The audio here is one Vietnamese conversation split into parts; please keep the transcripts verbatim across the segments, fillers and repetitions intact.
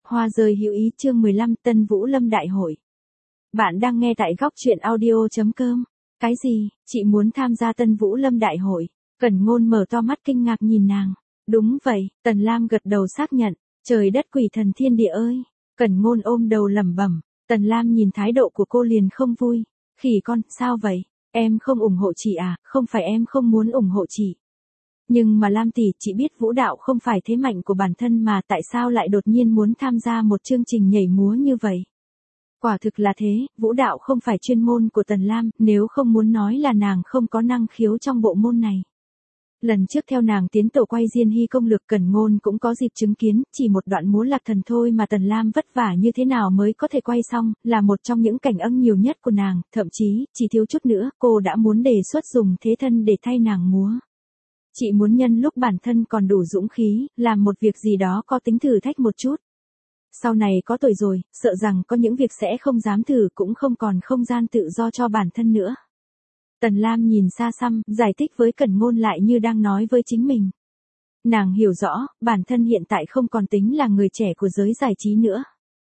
Hoa rơi hữu ý chương mười lăm Tân Vũ Lâm Đại Hội. Bạn đang nghe tại góc truyện audio.com. Cái gì, chị muốn tham gia Tân Vũ Lâm Đại Hội? Cẩn Ngôn mở to mắt kinh ngạc nhìn nàng. Đúng vậy, Tần Lam gật đầu xác nhận. Trời đất quỷ thần thiên địa ơi. Cẩn Ngôn ôm đầu lẩm bẩm. Tần Lam nhìn thái độ của cô liền không vui. Khỉ con, sao vậy? Em không ủng hộ chị à? Không phải em không muốn ủng hộ chị. Nhưng mà Lam tỷ, chị biết vũ đạo không phải thế mạnh của bản thân mà tại sao lại đột nhiên muốn tham gia một chương trình nhảy múa như vậy? Quả thực là thế, vũ đạo không phải chuyên môn của Tần Lam, nếu không muốn nói là nàng không có năng khiếu trong bộ môn này. Lần trước theo nàng tiến tổ quay Diên Hy công lược Cẩn Ngôn cũng có dịp chứng kiến, chỉ một đoạn múa lạc thần thôi mà Tần Lam vất vả như thế nào mới có thể quay xong, là một trong những cảnh ân nhiều nhất của nàng, thậm chí, chỉ thiếu chút nữa, cô đã muốn đề xuất dùng thế thân để thay nàng múa. Chị muốn nhân lúc bản thân còn đủ dũng khí, làm một việc gì đó có tính thử thách một chút. Sau này có tuổi rồi, sợ rằng có những việc sẽ không dám thử cũng không còn không gian tự do cho bản thân nữa. Tần Lam nhìn xa xăm, giải thích với Cẩn Ngôn lại như đang nói với chính mình. Nàng hiểu rõ, bản thân hiện tại không còn tính là người trẻ của giới giải trí nữa.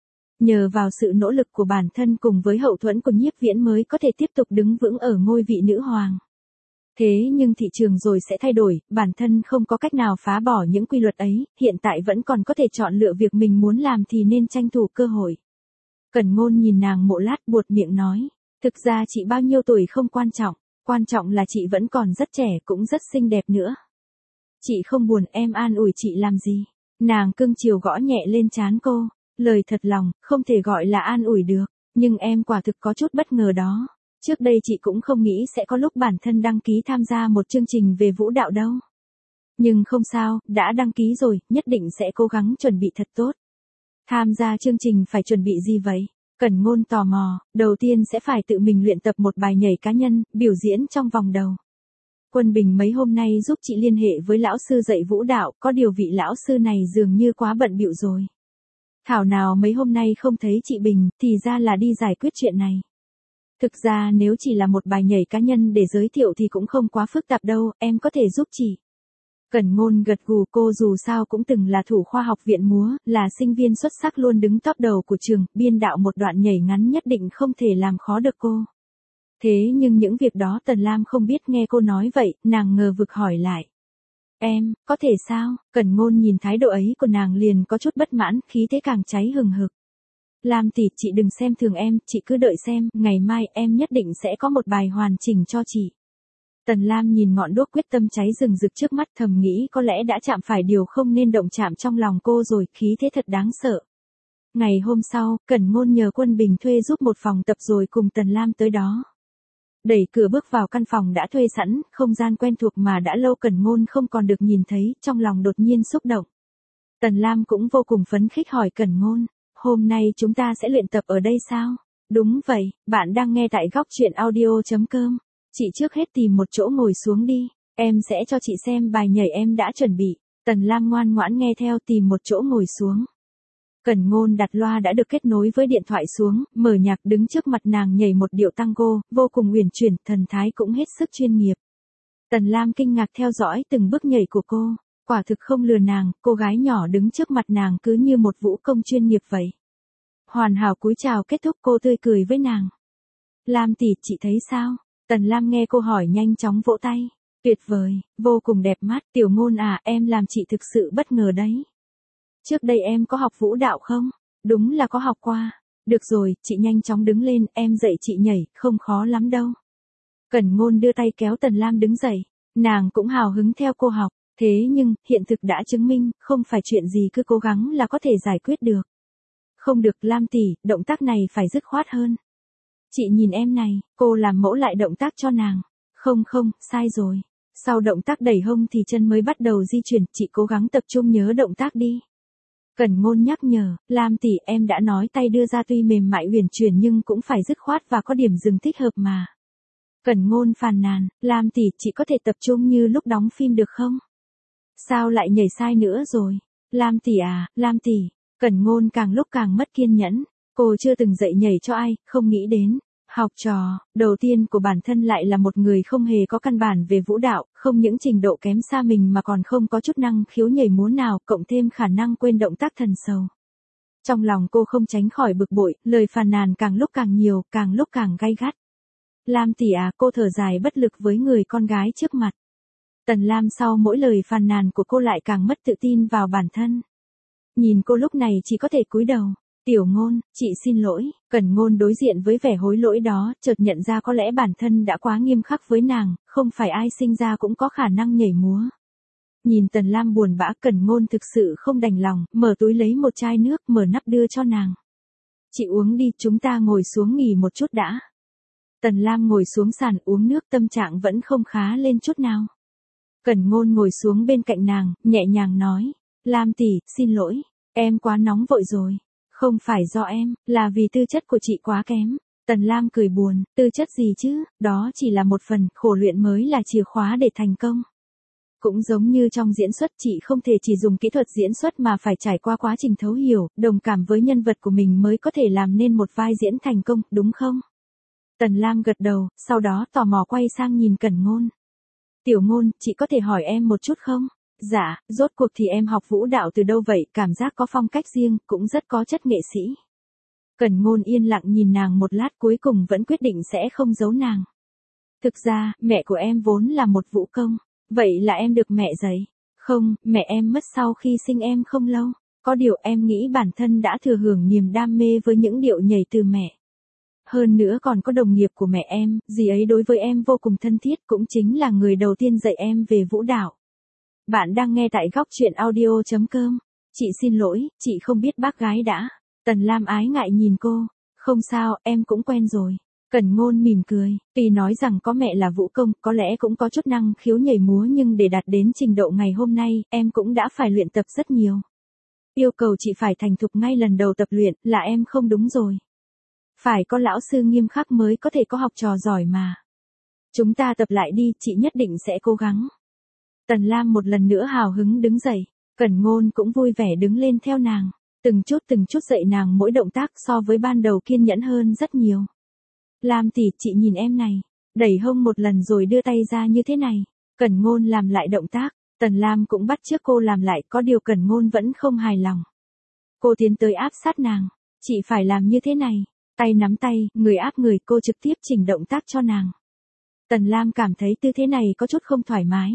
Nhờ vào sự nỗ lực của bản thân cùng với hậu thuẫn của Nhiếp Viễn mới có thể tiếp tục đứng vững ở ngôi vị nữ hoàng. Thế nhưng thị trường rồi sẽ thay đổi, bản thân không có cách nào phá bỏ những quy luật ấy, hiện tại vẫn còn có thể chọn lựa việc mình muốn làm thì nên tranh thủ cơ hội. Cẩn Ngôn nhìn nàng một lát buột miệng nói, thực ra chị bao nhiêu tuổi không quan trọng, quan trọng là chị vẫn còn rất trẻ cũng rất xinh đẹp nữa. Chị không buồn, em an ủi chị làm gì? Nàng cưng chiều gõ nhẹ lên trán cô, lời thật lòng, không thể gọi là an ủi được, nhưng em quả thực có chút bất ngờ đó. Trước đây chị cũng không nghĩ sẽ có lúc bản thân đăng ký tham gia một chương trình về vũ đạo đâu. Nhưng không sao, đã đăng ký rồi, nhất định sẽ cố gắng chuẩn bị thật tốt. Tham gia chương trình phải chuẩn bị gì vậy? Cẩn Ngôn tò mò, đầu tiên sẽ phải tự mình luyện tập một bài nhảy cá nhân, biểu diễn trong vòng đầu. Quân Bình mấy hôm nay giúp chị liên hệ với lão sư dạy vũ đạo, có điều vị lão sư này dường như quá bận bịu rồi. Thảo nào mấy hôm nay không thấy chị Bình, thì ra là đi giải quyết chuyện này. Thực ra nếu chỉ là một bài nhảy cá nhân để giới thiệu thì cũng không quá phức tạp đâu, em có thể giúp chị. Cẩn Ngôn gật gù, cô dù sao cũng từng là thủ khoa học viện múa, là sinh viên xuất sắc luôn đứng top đầu của trường, biên đạo một đoạn nhảy ngắn nhất định không thể làm khó được cô. Thế nhưng những việc đó Tần Lam không biết, nghe cô nói vậy, nàng ngờ vực hỏi lại. Em, có thể sao? Cẩn Ngôn nhìn thái độ ấy của nàng liền có chút bất mãn, khí thế càng cháy hừng hực. Lam tỷ, chị đừng xem thường em, chị cứ đợi xem, ngày mai em nhất định sẽ có một bài hoàn chỉnh cho chị. Tần Lam nhìn ngọn đuốc quyết tâm cháy rừng rực trước mắt, thầm nghĩ có lẽ đã chạm phải điều không nên động chạm trong lòng cô rồi, khí thế thật đáng sợ. Ngày hôm sau, Cẩn Ngôn nhờ Quân Bình thuê giúp một phòng tập rồi cùng Tần Lam tới đó. Đẩy cửa bước vào căn phòng đã thuê sẵn, không gian quen thuộc mà đã lâu Cẩn Ngôn không còn được nhìn thấy, trong lòng đột nhiên xúc động. Tần Lam cũng vô cùng phấn khích hỏi Cẩn Ngôn. Hôm nay chúng ta sẽ luyện tập ở đây sao? Đúng vậy, bạn đang nghe tại góc truyện audio.com. Chị trước hết tìm một chỗ ngồi xuống đi, em sẽ cho chị xem bài nhảy em đã chuẩn bị. Tần Lam ngoan ngoãn nghe theo, tìm một chỗ ngồi xuống. Cẩn Ngôn đặt loa đã được kết nối với điện thoại xuống, mở nhạc đứng trước mặt nàng nhảy một điệu tango, vô cùng uyển chuyển, thần thái cũng hết sức chuyên nghiệp. Tần Lam kinh ngạc theo dõi từng bước nhảy của cô. Quả thực không lừa nàng, cô gái nhỏ đứng trước mặt nàng cứ như một vũ công chuyên nghiệp vậy. Hoàn hảo cúi chào kết thúc, cô tươi cười với nàng. Lam tỷ, chị thấy sao? Tần Lam nghe cô hỏi nhanh chóng vỗ tay. Tuyệt vời, vô cùng đẹp mắt, Tiểu Ngôn à, em làm chị thực sự bất ngờ đấy. Trước đây em có học vũ đạo không? Đúng là có học qua. Được rồi, chị nhanh chóng đứng lên, em dạy chị nhảy, không khó lắm đâu. Cẩn Ngôn đưa tay kéo Tần Lam đứng dậy, nàng cũng hào hứng theo cô học. Thế nhưng, hiện thực đã chứng minh, không phải chuyện gì cứ cố gắng là có thể giải quyết được. Không được, Lam tỷ, động tác này phải dứt khoát hơn. Chị nhìn em này, cô làm mẫu lại động tác cho nàng. Không không, sai rồi. Sau động tác đẩy hông thì chân mới bắt đầu di chuyển, chị cố gắng tập trung nhớ động tác đi. Cẩn Ngôn nhắc nhở, Lam tỷ, em đã nói tay đưa ra tuy mềm mại uyển chuyển nhưng cũng phải dứt khoát và có điểm dừng thích hợp mà. Cẩn Ngôn phàn nàn, Lam tỷ, chị có thể tập trung như lúc đóng phim được không? Sao lại nhảy sai nữa rồi? Lam tỷ à, Lam tỷ. Cẩn Ngôn càng lúc càng mất kiên nhẫn. Cô chưa từng dạy nhảy cho ai, không nghĩ đến. Học trò, đầu tiên của bản thân lại là một người không hề có căn bản về vũ đạo, không những trình độ kém xa mình mà còn không có chút năng khiếu nhảy múa nào, cộng thêm khả năng quên động tác thần sầu. Trong lòng cô không tránh khỏi bực bội, lời phàn nàn càng lúc càng nhiều, càng lúc càng gay gắt. Lam tỷ à, cô thở dài bất lực với người con gái trước mặt. Tần Lam sau mỗi lời phàn nàn của cô lại càng mất tự tin vào bản thân. Nhìn cô lúc này chỉ có thể cúi đầu. Tiểu Ngôn, chị xin lỗi. Cẩn Ngôn đối diện với vẻ hối lỗi đó, chợt nhận ra có lẽ bản thân đã quá nghiêm khắc với nàng, không phải ai sinh ra cũng có khả năng nhảy múa. Nhìn Tần Lam buồn bã, Cẩn Ngôn thực sự không đành lòng, mở túi lấy một chai nước, mở nắp đưa cho nàng. Chị uống đi, chúng ta ngồi xuống nghỉ một chút đã. Tần Lam ngồi xuống sàn uống nước, tâm trạng vẫn không khá lên chút nào. Cẩn Ngôn ngồi xuống bên cạnh nàng, nhẹ nhàng nói, Lam tỷ, xin lỗi, em quá nóng vội rồi. Không phải do em, là vì tư chất của chị quá kém. Tần Lam cười buồn, tư chất gì chứ, đó chỉ là một phần, khổ luyện mới là chìa khóa để thành công. Cũng giống như trong diễn xuất, chị không thể chỉ dùng kỹ thuật diễn xuất mà phải trải qua quá trình thấu hiểu, đồng cảm với nhân vật của mình mới có thể làm nên một vai diễn thành công, đúng không? Tần Lam gật đầu, sau đó tò mò quay sang nhìn Cẩn Ngôn. Tiểu Ngôn, chị có thể hỏi em một chút không? Dạ, rốt cuộc thì em học vũ đạo từ đâu vậy, cảm giác có phong cách riêng, cũng rất có chất nghệ sĩ. Cẩn Ngôn yên lặng nhìn nàng một lát, cuối cùng vẫn quyết định sẽ không giấu nàng. Thực ra, mẹ của em vốn là một vũ công. Vậy là em được mẹ dạy? Không, mẹ em mất sau khi sinh em không lâu. Có điều em nghĩ bản thân đã thừa hưởng niềm đam mê với những điệu nhảy từ mẹ. Hơn nữa còn có đồng nghiệp của mẹ em, dì ấy đối với em vô cùng thân thiết, cũng chính là người đầu tiên dạy em về vũ đạo. Bạn đang nghe tại góc truyện audio chấm com. Chị xin lỗi, chị không biết bác gái đã. Tần Lam ái ngại nhìn cô. Không sao, em cũng quen rồi. Cẩn Ngôn mỉm cười, tuy nói rằng có mẹ là vũ công, có lẽ cũng có chút năng khiếu nhảy múa, nhưng để đạt đến trình độ ngày hôm nay, em cũng đã phải luyện tập rất nhiều. Yêu cầu chị phải thành thục ngay lần đầu tập luyện, là em không đúng rồi. Phải có lão sư nghiêm khắc mới có thể có học trò giỏi mà. Chúng ta tập lại đi, chị nhất định sẽ cố gắng. Tần Lam một lần nữa hào hứng đứng dậy, Cẩn Ngôn cũng vui vẻ đứng lên theo nàng, từng chút từng chút dạy nàng mỗi động tác, so với ban đầu kiên nhẫn hơn rất nhiều. Lam tỷ, chị nhìn em này, đẩy hông một lần rồi đưa tay ra như thế này. Cẩn Ngôn làm lại động tác, Tần Lam cũng bắt chước cô làm lại, có điều Cẩn Ngôn vẫn không hài lòng. Cô tiến tới áp sát nàng, chị phải làm như thế này, tay nắm tay, người áp người, cô trực tiếp chỉnh động tác cho nàng. Tần Lam cảm thấy tư thế này có chút không thoải mái.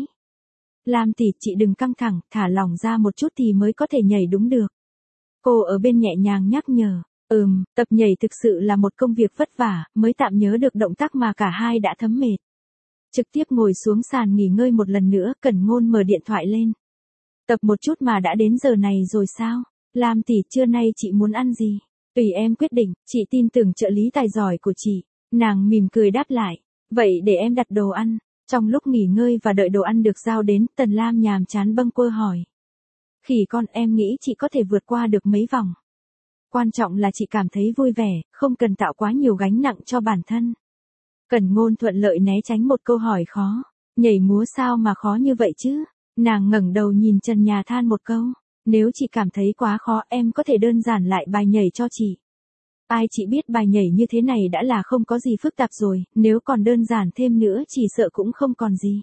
Lam tỷ, chị đừng căng thẳng, thả lỏng ra một chút thì mới có thể nhảy đúng được. Cô ở bên nhẹ nhàng nhắc nhở. Ừm, tập nhảy thực sự là một công việc vất vả, mới tạm nhớ được động tác mà cả hai đã thấm mệt. Trực tiếp ngồi xuống sàn nghỉ ngơi một lần nữa, Cẩn Ngôn mở điện thoại lên. Tập một chút mà đã đến giờ này rồi sao? Lam tỷ, trưa nay chị muốn ăn gì? Tùy em quyết định, chị tin tưởng trợ lý tài giỏi của chị. Nàng mỉm cười đáp lại. Vậy để em đặt đồ ăn. Trong lúc nghỉ ngơi và đợi đồ ăn được giao đến, Tần Lam nhàm chán bâng quơ hỏi. Khỉ con, em nghĩ chị có thể vượt qua được mấy vòng. Quan trọng là chị cảm thấy vui vẻ, không cần tạo quá nhiều gánh nặng cho bản thân. Cẩn Ngôn thuận lợi né tránh một câu hỏi khó. Nhảy múa sao mà khó như vậy chứ? Nàng ngẩng đầu nhìn trần nhà than một câu. Nếu chị cảm thấy quá khó, em có thể đơn giản lại bài nhảy cho chị. Ai chị biết bài nhảy như thế này đã là không có gì phức tạp rồi, nếu còn đơn giản thêm nữa chỉ sợ cũng không còn gì.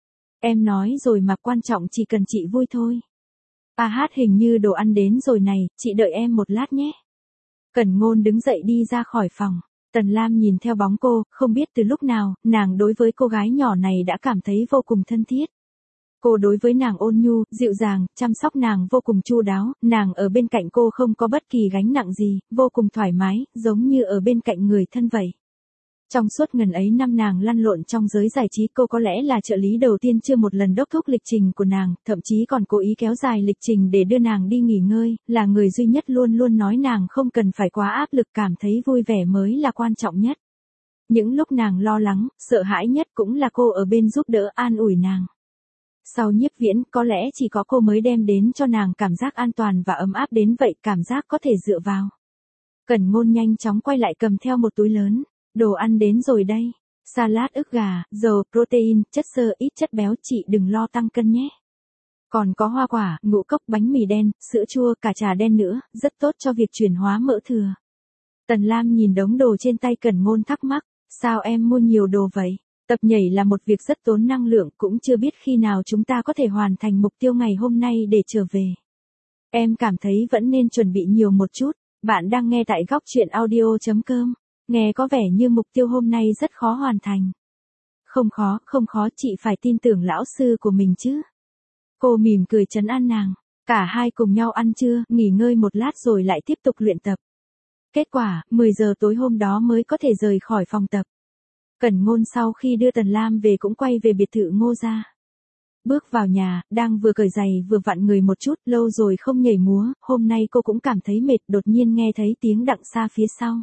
Em nói rồi mà, quan trọng chỉ cần chị vui thôi. À hát, hình như đồ ăn đến rồi này, chị đợi em một lát nhé. Cẩn Ngôn đứng dậy đi ra khỏi phòng. Tần Lam nhìn theo bóng cô, không biết từ lúc nào, nàng đối với cô gái nhỏ này đã cảm thấy vô cùng thân thiết. Cô đối với nàng ôn nhu, dịu dàng, chăm sóc nàng vô cùng chu đáo, nàng ở bên cạnh cô không có bất kỳ gánh nặng gì, vô cùng thoải mái, giống như ở bên cạnh người thân vậy. Trong suốt ngần ấy năm nàng lăn lộn trong giới giải trí, cô có lẽ là trợ lý đầu tiên chưa một lần đốc thúc lịch trình của nàng, thậm chí còn cố ý kéo dài lịch trình để đưa nàng đi nghỉ ngơi, là người duy nhất luôn luôn nói nàng không cần phải quá áp lực, cảm thấy vui vẻ mới là quan trọng nhất. Những lúc nàng lo lắng, sợ hãi nhất cũng là cô ở bên giúp đỡ an ủi nàng. Sau Nhiếp Viễn, có lẽ chỉ có cô mới đem đến cho nàng cảm giác an toàn và ấm áp đến vậy, cảm giác có thể dựa vào. Cẩn Ngôn nhanh chóng quay lại cầm theo một túi lớn. Đồ ăn đến rồi đây. Salad ức gà, dầu, protein, chất xơ, ít chất béo, chị đừng lo tăng cân nhé. Còn có hoa quả, ngũ cốc, bánh mì đen, sữa chua, cả trà đen nữa, rất tốt cho việc chuyển hóa mỡ thừa. Tần Lam nhìn đống đồ trên tay Cẩn Ngôn thắc mắc, sao em mua nhiều đồ vậy? Tập nhảy là một việc rất tốn năng lượng, cũng chưa biết khi nào chúng ta có thể hoàn thành mục tiêu ngày hôm nay để trở về. Em cảm thấy vẫn nên chuẩn bị nhiều một chút. Bạn đang nghe tại góc chuyện audio.com. Nghe có vẻ như mục tiêu hôm nay rất khó hoàn thành. Không khó, không khó, chị phải tin tưởng lão sư của mình chứ. Cô mỉm cười trấn an nàng. Cả hai cùng nhau ăn trưa, nghỉ ngơi một lát rồi lại tiếp tục luyện tập. Kết quả, mười giờ tối hôm đó mới có thể rời khỏi phòng tập. Cẩn Ngôn sau khi đưa Tần Lam về cũng quay về biệt thự Ngô gia. Bước vào nhà, đang vừa cởi giày vừa vặn người một chút, lâu rồi không nhảy múa, hôm nay cô cũng cảm thấy mệt, đột nhiên nghe thấy tiếng Đặng Sa phía sau.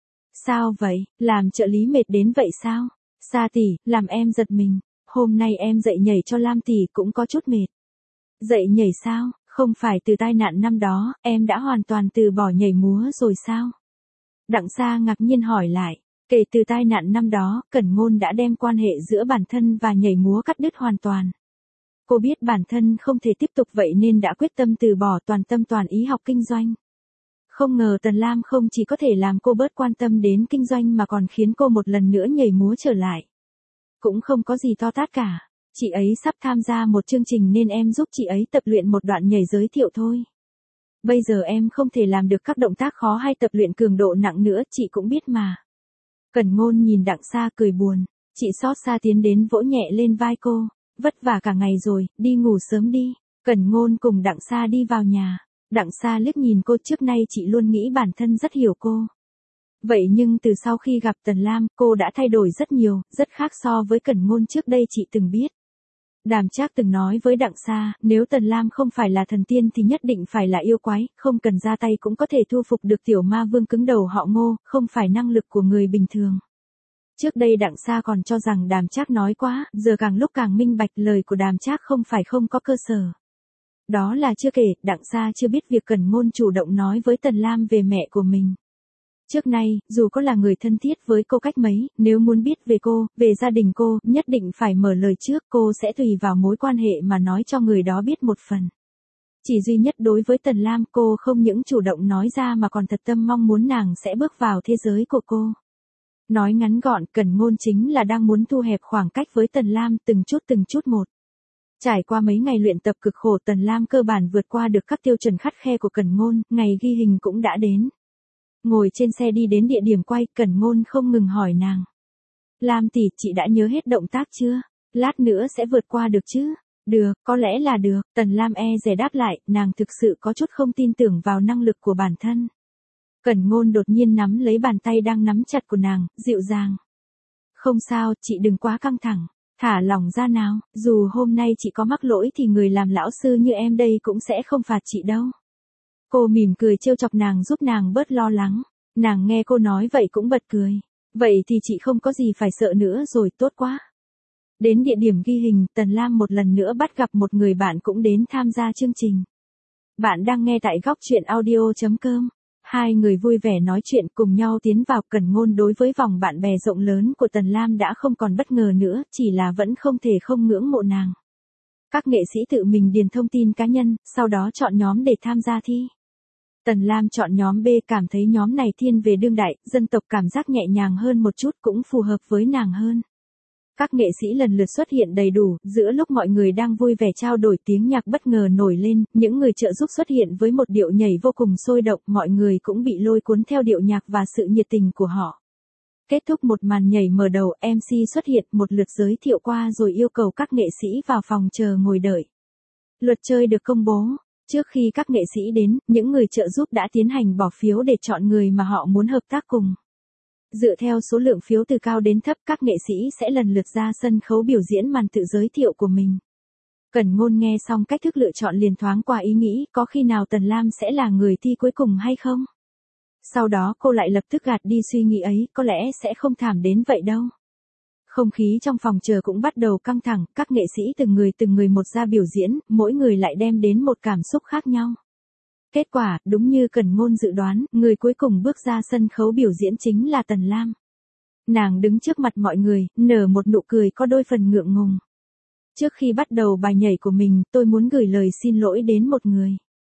Sao vậy, làm trợ lý mệt đến vậy sao? Sa tỷ, làm em giật mình, hôm nay em dậy nhảy cho Lam tỷ cũng có chút mệt. Dậy nhảy sao, không phải từ tai nạn năm đó, em đã hoàn toàn từ bỏ nhảy múa rồi sao? Đặng Sa ngạc nhiên hỏi lại, kể từ tai nạn năm đó, Cẩn Ngôn đã đem quan hệ giữa bản thân và nhảy múa cắt đứt hoàn toàn. Cô biết bản thân không thể tiếp tục vậy nên đã quyết tâm từ bỏ toàn tâm toàn ý học kinh doanh. Không ngờ Tần Lam không chỉ có thể làm cô bớt quan tâm đến kinh doanh mà còn khiến cô một lần nữa nhảy múa trở lại. Cũng không có gì to tát cả, chị ấy sắp tham gia một chương trình nên em giúp chị ấy tập luyện một đoạn nhảy giới thiệu thôi. Bây giờ em không thể làm được các động tác khó hay tập luyện cường độ nặng nữa, chị cũng biết mà. Cẩn Ngôn nhìn Đặng Sa cười buồn, chị xót xa tiến đến vỗ nhẹ lên vai cô. Vất vả cả ngày rồi, đi ngủ sớm đi. Cẩn Ngôn cùng Đặng Sa đi vào nhà. Đặng Sa liếc nhìn cô, trước nay chị luôn nghĩ bản thân rất hiểu cô. Vậy nhưng từ sau khi gặp Tần Lam, cô đã thay đổi rất nhiều, rất khác so với Cẩn Ngôn trước đây chị từng biết. Đàm Trác từng nói với Đặng Sa, nếu Tần Lam không phải là thần tiên thì nhất định phải là yêu quái, không cần ra tay cũng có thể thu phục được tiểu ma vương cứng đầu họ Ngô, không phải năng lực của người bình thường. Trước đây Đặng Sa còn cho rằng Đàm Trác nói quá, giờ càng lúc càng minh bạch lời của Đàm Trác không phải không có cơ sở. Đó là chưa kể, Đặng Sa chưa biết việc Cẩn Ngôn chủ động nói với Tần Lam về mẹ của mình. Trước nay, dù có là người thân thiết với cô cách mấy, nếu muốn biết về cô, về gia đình cô, nhất định phải mở lời trước, cô sẽ tùy vào mối quan hệ mà nói cho người đó biết một phần. Chỉ duy nhất đối với Tần Lam, cô không những chủ động nói ra mà còn thật tâm mong muốn nàng sẽ bước vào thế giới của cô. Nói ngắn gọn, Cẩn Ngôn chính là đang muốn thu hẹp khoảng cách với Tần Lam từng chút từng chút một. Trải qua mấy ngày luyện tập cực khổ, Tần Lam cơ bản vượt qua được các tiêu chuẩn khắt khe của Cẩn Ngôn, ngày ghi hình cũng đã đến. Ngồi trên xe đi đến địa điểm quay, Cẩn Ngôn không ngừng hỏi nàng. Lam tỷ, chị đã nhớ hết động tác chưa? Lát nữa sẽ vượt qua được chứ? Được, có lẽ là được, Tần Lam e dè đáp lại, nàng thực sự có chút không tin tưởng vào năng lực của bản thân. Cẩn Ngôn đột nhiên nắm lấy bàn tay đang nắm chặt của nàng, dịu dàng. Không sao, chị đừng quá căng thẳng, thả lỏng ra nào, dù hôm nay chị có mắc lỗi thì người làm lão sư như em đây cũng sẽ không phạt chị đâu. Cô mỉm cười trêu chọc nàng giúp nàng bớt lo lắng, nàng nghe cô nói vậy cũng bật cười. Vậy thì chị không có gì phải sợ nữa rồi, tốt quá. Đến địa điểm ghi hình, Tần Lam một lần nữa bắt gặp một người bạn cũng đến tham gia chương trình. Bạn đang nghe tại góc chuyện audio.com. Hai người vui vẻ nói chuyện cùng nhau tiến vào. Cẩn Ngôn đối với vòng bạn bè rộng lớn của Tần Lam đã không còn bất ngờ nữa, chỉ là vẫn không thể không ngưỡng mộ nàng. Các nghệ sĩ tự mình điền thông tin cá nhân, sau đó chọn nhóm để tham gia thi. Tần Lam chọn nhóm B, cảm thấy nhóm này thiên về đương đại, dân tộc, cảm giác nhẹ nhàng hơn một chút, cũng phù hợp với nàng hơn. Các nghệ sĩ lần lượt xuất hiện đầy đủ, giữa lúc mọi người đang vui vẻ trao đổi, tiếng nhạc bất ngờ nổi lên, những người trợ giúp xuất hiện với một điệu nhảy vô cùng sôi động, mọi người cũng bị lôi cuốn theo điệu nhạc và sự nhiệt tình của họ. Kết thúc một màn nhảy mở đầu, em xê xuất hiện một lượt giới thiệu qua rồi yêu cầu các nghệ sĩ vào phòng chờ ngồi đợi. Luật chơi được công bố. Trước khi các nghệ sĩ đến, những người trợ giúp đã tiến hành bỏ phiếu để chọn người mà họ muốn hợp tác cùng. Dựa theo số lượng phiếu từ cao đến thấp, các nghệ sĩ sẽ lần lượt ra sân khấu biểu diễn màn tự giới thiệu của mình. Cẩn Ngôn nghe xong cách thức lựa chọn liền thoáng qua ý nghĩ, có khi nào Tần Lam sẽ là người thi cuối cùng hay không? Sau đó cô lại lập tức gạt đi suy nghĩ ấy, có lẽ sẽ không thảm đến vậy đâu. Không khí trong phòng chờ cũng bắt đầu căng thẳng, các nghệ sĩ từng người từng người một ra biểu diễn, mỗi người lại đem đến một cảm xúc khác nhau. Kết quả, đúng như Cẩn Ngôn dự đoán, người cuối cùng bước ra sân khấu biểu diễn chính là Tần Lam. Nàng đứng trước mặt mọi người, nở một nụ cười có đôi phần ngượng ngùng. Trước khi bắt đầu bài nhảy của mình, tôi muốn gửi lời xin lỗi đến một người.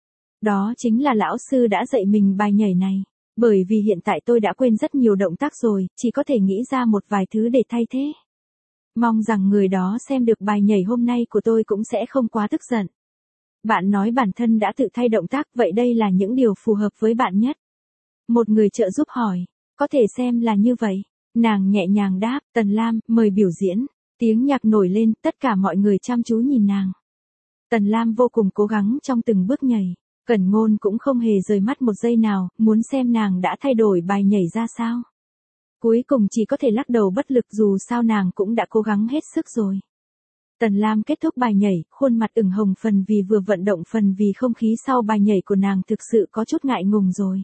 Đó chính là lão sư đã dạy mình bài nhảy này. Bởi vì hiện tại tôi đã quên rất nhiều động tác rồi, chỉ có thể nghĩ ra một vài thứ để thay thế. Mong rằng người đó xem được bài nhảy hôm nay của tôi cũng sẽ không quá tức giận. Bạn nói bản thân đã tự thay động tác, vậy đây là những điều phù hợp với bạn nhất. Một người trợ giúp hỏi, có thể xem là như vậy. Nàng nhẹ nhàng đáp, Tần Lam, mời biểu diễn. Tiếng nhạc nổi lên, tất cả mọi người chăm chú nhìn nàng. Tần Lam vô cùng cố gắng trong từng bước nhảy. Cẩn Ngôn cũng không hề rời mắt một giây nào, muốn xem nàng đã thay đổi bài nhảy ra sao. Cuối cùng chỉ có thể lắc đầu bất lực, dù sao nàng cũng đã cố gắng hết sức rồi. Tần Lam kết thúc bài nhảy, khuôn mặt ửng hồng phần vì vừa vận động phần vì không khí sau bài nhảy của nàng thực sự có chút ngại ngùng rồi.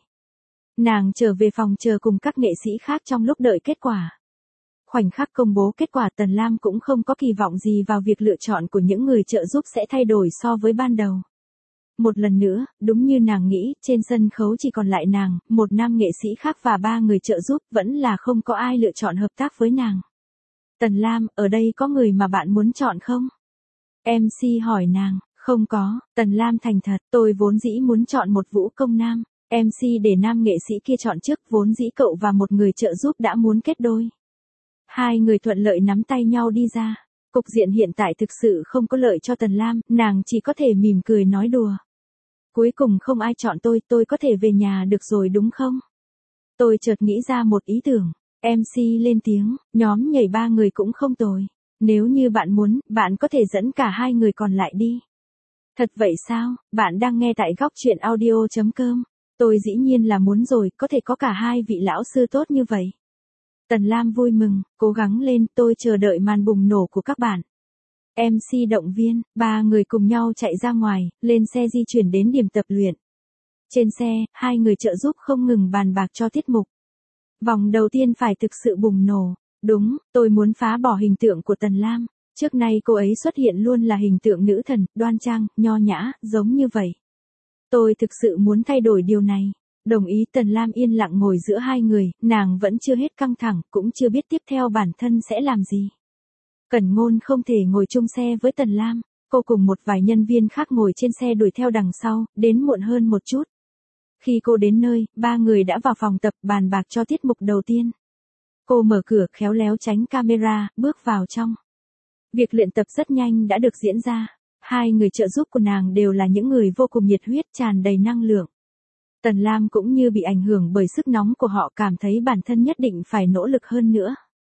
Nàng trở về phòng chờ cùng các nghệ sĩ khác trong lúc đợi kết quả. Khoảnh khắc công bố kết quả, Tần Lam cũng không có kỳ vọng gì vào việc lựa chọn của những người trợ giúp sẽ thay đổi so với ban đầu. Một lần nữa, đúng như nàng nghĩ, trên sân khấu chỉ còn lại nàng, một nam nghệ sĩ khác và ba người trợ giúp, vẫn là không có ai lựa chọn hợp tác với nàng. Tần Lam, ở đây có người mà bạn muốn chọn không? em xê hỏi nàng, không có. Tần Lam thành thật, tôi vốn dĩ muốn chọn một vũ công nam. em xê để nam nghệ sĩ kia chọn trước, vốn dĩ cậu và một người trợ giúp đã muốn kết đôi. Hai người thuận lợi nắm tay nhau đi ra. Cục diện hiện tại thực sự không có lợi cho Tần Lam, nàng chỉ có thể mỉm cười nói đùa. Cuối cùng không ai chọn tôi, tôi có thể về nhà được rồi đúng không? Tôi chợt nghĩ ra một ý tưởng. em xê lên tiếng, nhóm nhảy ba người cũng không tồi. Nếu như bạn muốn, bạn có thể dẫn cả hai người còn lại đi. Thật vậy sao? Bạn đang nghe tại góc truyện audio chấm com. Tôi dĩ nhiên là muốn rồi, có thể có cả hai vị lão sư tốt như vậy. Tần Lam vui mừng, cố gắng lên, tôi chờ đợi màn bùng nổ của các bạn. em xê động viên, ba người cùng nhau chạy ra ngoài, lên xe di chuyển đến điểm tập luyện. Trên xe, hai người trợ giúp không ngừng bàn bạc cho tiết mục. Vòng đầu tiên phải thực sự bùng nổ. Đúng, tôi muốn phá bỏ hình tượng của Tần Lam. Trước nay cô ấy xuất hiện luôn là hình tượng nữ thần, đoan trang, nho nhã, giống như vậy. Tôi thực sự muốn thay đổi điều này. Đồng ý. Tần Lam yên lặng ngồi giữa hai người, nàng vẫn chưa hết căng thẳng, cũng chưa biết tiếp theo bản thân sẽ làm gì. Cẩn Ngôn không thể ngồi chung xe với Tần Lam, cô cùng một vài nhân viên khác ngồi trên xe đuổi theo đằng sau, đến muộn hơn một chút. Khi cô đến nơi, ba người đã vào phòng tập bàn bạc cho tiết mục đầu tiên. Cô mở cửa khéo léo tránh camera, bước vào trong. Việc luyện tập rất nhanh đã được diễn ra. Hai người trợ giúp của nàng đều là những người vô cùng nhiệt huyết, tràn đầy năng lượng. Tần Lam cũng như bị ảnh hưởng bởi sức nóng của họ, cảm thấy bản thân nhất định phải nỗ lực hơn nữa.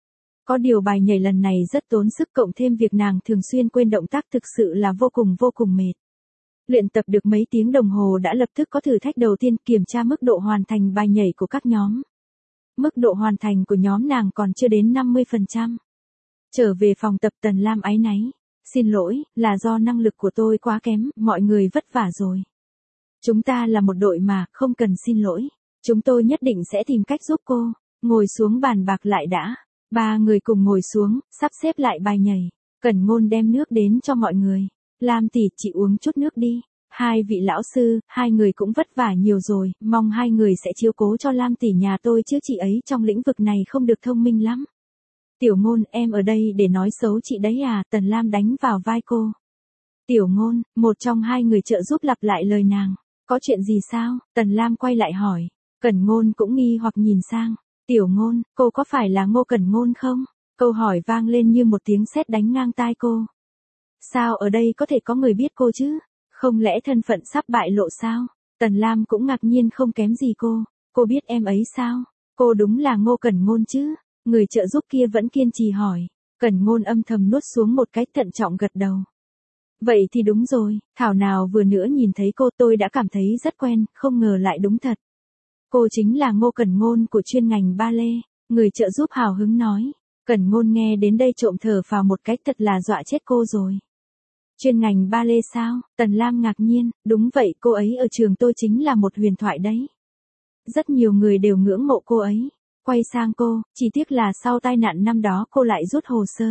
Có điều bài nhảy lần này rất tốn sức, cộng thêm việc nàng thường xuyên quên động tác thực sự là vô cùng vô cùng mệt. Luyện tập được mấy tiếng đồng hồ đã lập tức có thử thách đầu tiên, kiểm tra mức độ hoàn thành bài nhảy của các nhóm. Mức độ hoàn thành của nhóm nàng còn chưa đến năm mươi phần trăm. Trở về phòng tập, Tần Lam áy náy. Xin lỗi, là do năng lực của tôi quá kém, mọi người vất vả rồi. Chúng ta là một đội mà, không cần xin lỗi. Chúng tôi nhất định sẽ tìm cách giúp cô. Ngồi xuống bàn bạc lại đã. Ba người cùng ngồi xuống, sắp xếp lại bài nhảy. Cẩn Ngôn đem nước đến cho mọi người. Lam tỷ, chị uống chút nước đi. Hai vị lão sư, hai người cũng vất vả nhiều rồi, mong hai người sẽ chiếu cố cho Lam tỷ nhà tôi chứ chị ấy trong lĩnh vực này không được thông minh lắm. Tiểu Ngôn, em ở đây để nói xấu chị đấy à? Tần Lam đánh vào vai cô. Tiểu Ngôn, một trong hai người trợ giúp lặp lại lời nàng. Có chuyện gì sao? Tần Lam quay lại hỏi. Cẩn Ngôn cũng nghi hoặc nhìn sang. Tiểu Ngôn, cô có phải là Ngô Cẩn Ngôn không? Câu hỏi vang lên như một tiếng sét đánh ngang tai cô. Sao ở đây có thể có người biết cô chứ? Không lẽ thân phận sắp bại lộ sao? Tần Lam cũng ngạc nhiên không kém gì cô. Cô biết em ấy sao? Cô đúng là Ngô Cẩn Ngôn chứ? Người trợ giúp kia vẫn kiên trì hỏi. Cẩn Ngôn âm thầm nuốt xuống một cái, thận trọng gật đầu. Vậy thì đúng rồi, thảo nào vừa nữa nhìn thấy cô tôi đã cảm thấy rất quen, không ngờ lại đúng thật. Cô chính là Ngô Cẩn Ngôn của chuyên ngành ba lê. Người trợ giúp hào hứng nói. Cẩn Ngôn nghe đến đây trộm thở phào một cái, thật là dọa chết cô rồi. Chuyên ngành ba lê sao? Tần Lam ngạc nhiên, đúng vậy, cô ấy ở trường tôi chính là một huyền thoại đấy. Rất nhiều người đều ngưỡng mộ cô ấy. Quay sang cô, chỉ tiếc là sau tai nạn năm đó cô lại rút hồ sơ.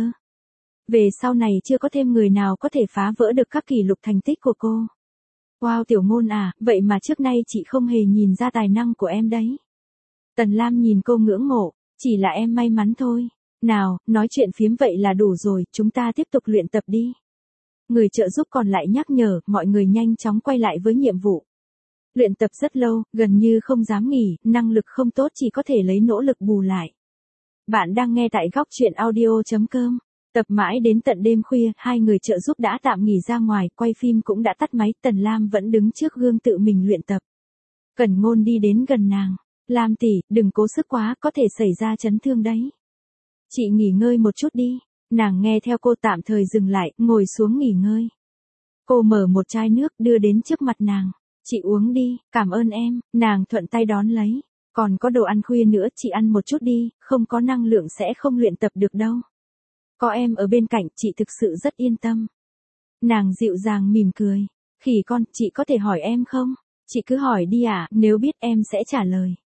Về sau này chưa có thêm người nào có thể phá vỡ được các kỷ lục thành tích của cô. Wow, Tiểu Ngôn à, vậy mà trước nay chị không hề nhìn ra tài năng của em đấy. Tần Lam nhìn cô ngưỡng mộ, chỉ là em may mắn thôi. Nào, nói chuyện phiếm vậy là đủ rồi, chúng ta tiếp tục luyện tập đi. Người trợ giúp còn lại nhắc nhở, mọi người nhanh chóng quay lại với nhiệm vụ. Luyện tập rất lâu, gần như không dám nghỉ, năng lực không tốt chỉ có thể lấy nỗ lực bù lại. Bạn đang nghe tại góc truyện audio chấm com. Tập mãi đến tận đêm khuya, hai người trợ giúp đã tạm nghỉ ra ngoài, quay phim cũng đã tắt máy, Tần Lam vẫn đứng trước gương tự mình luyện tập. Cẩn Ngôn đi đến gần nàng. Lam tỷ, đừng cố sức quá, có thể xảy ra chấn thương đấy. Chị nghỉ ngơi một chút đi. Nàng nghe theo cô tạm thời dừng lại, ngồi xuống nghỉ ngơi. Cô mở một chai nước đưa đến trước mặt nàng. Chị uống đi, cảm ơn em, nàng thuận tay đón lấy. Còn có đồ ăn khuya nữa, chị ăn một chút đi, không có năng lượng sẽ không luyện tập được đâu. Có em ở bên cạnh, chị thực sự rất yên tâm. Nàng dịu dàng mỉm cười. Khỉ con, chị có thể hỏi em không? Chị cứ hỏi đi ạ, à, nếu biết em sẽ trả lời.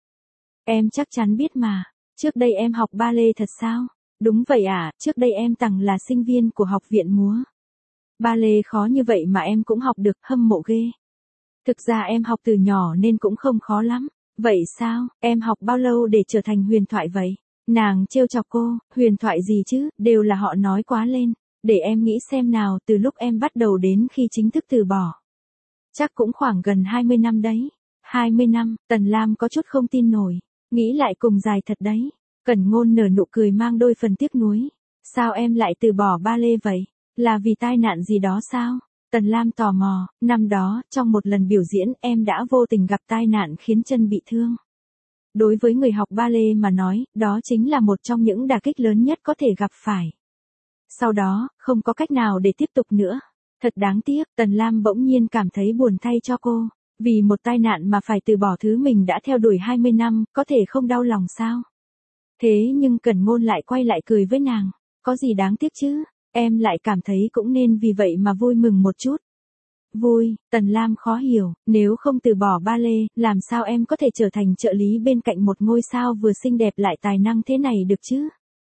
Em chắc chắn biết mà. Trước đây em học ballet thật sao? Đúng vậy ạ, à, trước đây em từng là sinh viên của học viện múa. Ballet khó như vậy mà em cũng học được, hâm mộ ghê. Thực ra em học từ nhỏ nên cũng không khó lắm. Vậy sao, em học bao lâu để trở thành huyền thoại vậy? Nàng trêu chọc cô, huyền thoại gì chứ, đều là họ nói quá lên. Để em nghĩ xem nào, từ lúc em bắt đầu đến khi chính thức từ bỏ. Chắc cũng khoảng gần hai mươi năm đấy. hai mươi năm, Tần Lam có chút không tin nổi. Nghĩ lại cùng dài thật đấy. Cẩn Ngôn nở nụ cười mang đôi phần tiếc nuối. Sao em lại từ bỏ ballet vậy? Là vì tai nạn gì đó sao? Tần Lam tò mò, năm đó, trong một lần biểu diễn em đã vô tình gặp tai nạn khiến chân bị thương. Đối với người học ballet mà nói, đó chính là một trong những đả kích lớn nhất có thể gặp phải. Sau đó, không có cách nào để tiếp tục nữa. Thật đáng tiếc, Tần Lam bỗng nhiên cảm thấy buồn thay cho cô. Vì một tai nạn mà phải từ bỏ thứ mình đã theo đuổi hai mươi năm, có thể không đau lòng sao? Thế nhưng Cẩn Ngôn lại quay lại cười với nàng. Có gì đáng tiếc chứ? Em lại cảm thấy cũng nên vì vậy mà vui mừng một chút. Vui, Tần Lam khó hiểu, nếu không từ bỏ ballet, làm sao em có thể trở thành trợ lý bên cạnh một ngôi sao vừa xinh đẹp lại tài năng thế này được chứ?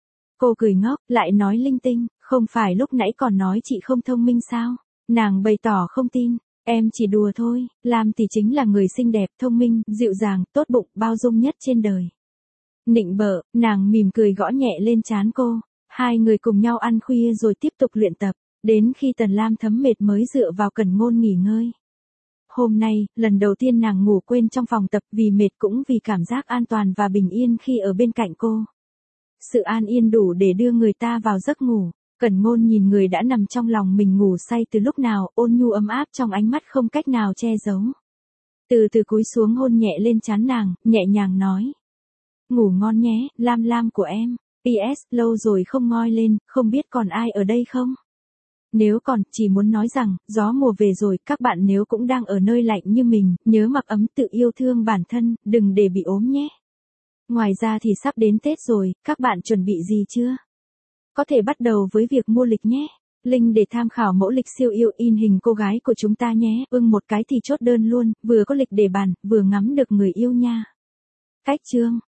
Cô cười ngốc, lại nói linh tinh, không phải lúc nãy còn nói chị không thông minh sao? Nàng bày tỏ không tin, em chỉ đùa thôi, Lam thì chính là người xinh đẹp, thông minh, dịu dàng, tốt bụng, bao dung nhất trên đời. Nịnh bợ, nàng mỉm cười gõ nhẹ lên trán cô. Hai người cùng nhau ăn khuya rồi tiếp tục luyện tập, đến khi Tần Lam thấm mệt mới dựa vào Cẩn Ngôn nghỉ ngơi. Hôm nay, lần đầu tiên nàng ngủ quên trong phòng tập vì mệt cũng vì cảm giác an toàn và bình yên khi ở bên cạnh cô. Sự an yên đủ để đưa người ta vào giấc ngủ. Cẩn Ngôn nhìn người đã nằm trong lòng mình ngủ say từ lúc nào, ôn nhu ấm áp trong ánh mắt không cách nào che giấu. Từ từ cúi xuống hôn nhẹ lên trán nàng, nhẹ nhàng nói. Ngủ ngon nhé, Lam Lam của em. pê ét, lâu rồi không ngoi lên, không biết còn ai ở đây không? Nếu còn, chỉ muốn nói rằng, gió mùa về rồi, các bạn nếu cũng đang ở nơi lạnh như mình, nhớ mặc ấm tự yêu thương bản thân, đừng để bị ốm nhé. Ngoài ra thì sắp đến Tết rồi, các bạn chuẩn bị gì chưa? Có thể bắt đầu với việc mua lịch nhé. Link để tham khảo mẫu lịch siêu yêu in hình cô gái của chúng ta nhé, ưng một cái thì chốt đơn luôn, vừa có lịch để bàn, vừa ngắm được người yêu nha. Cách chương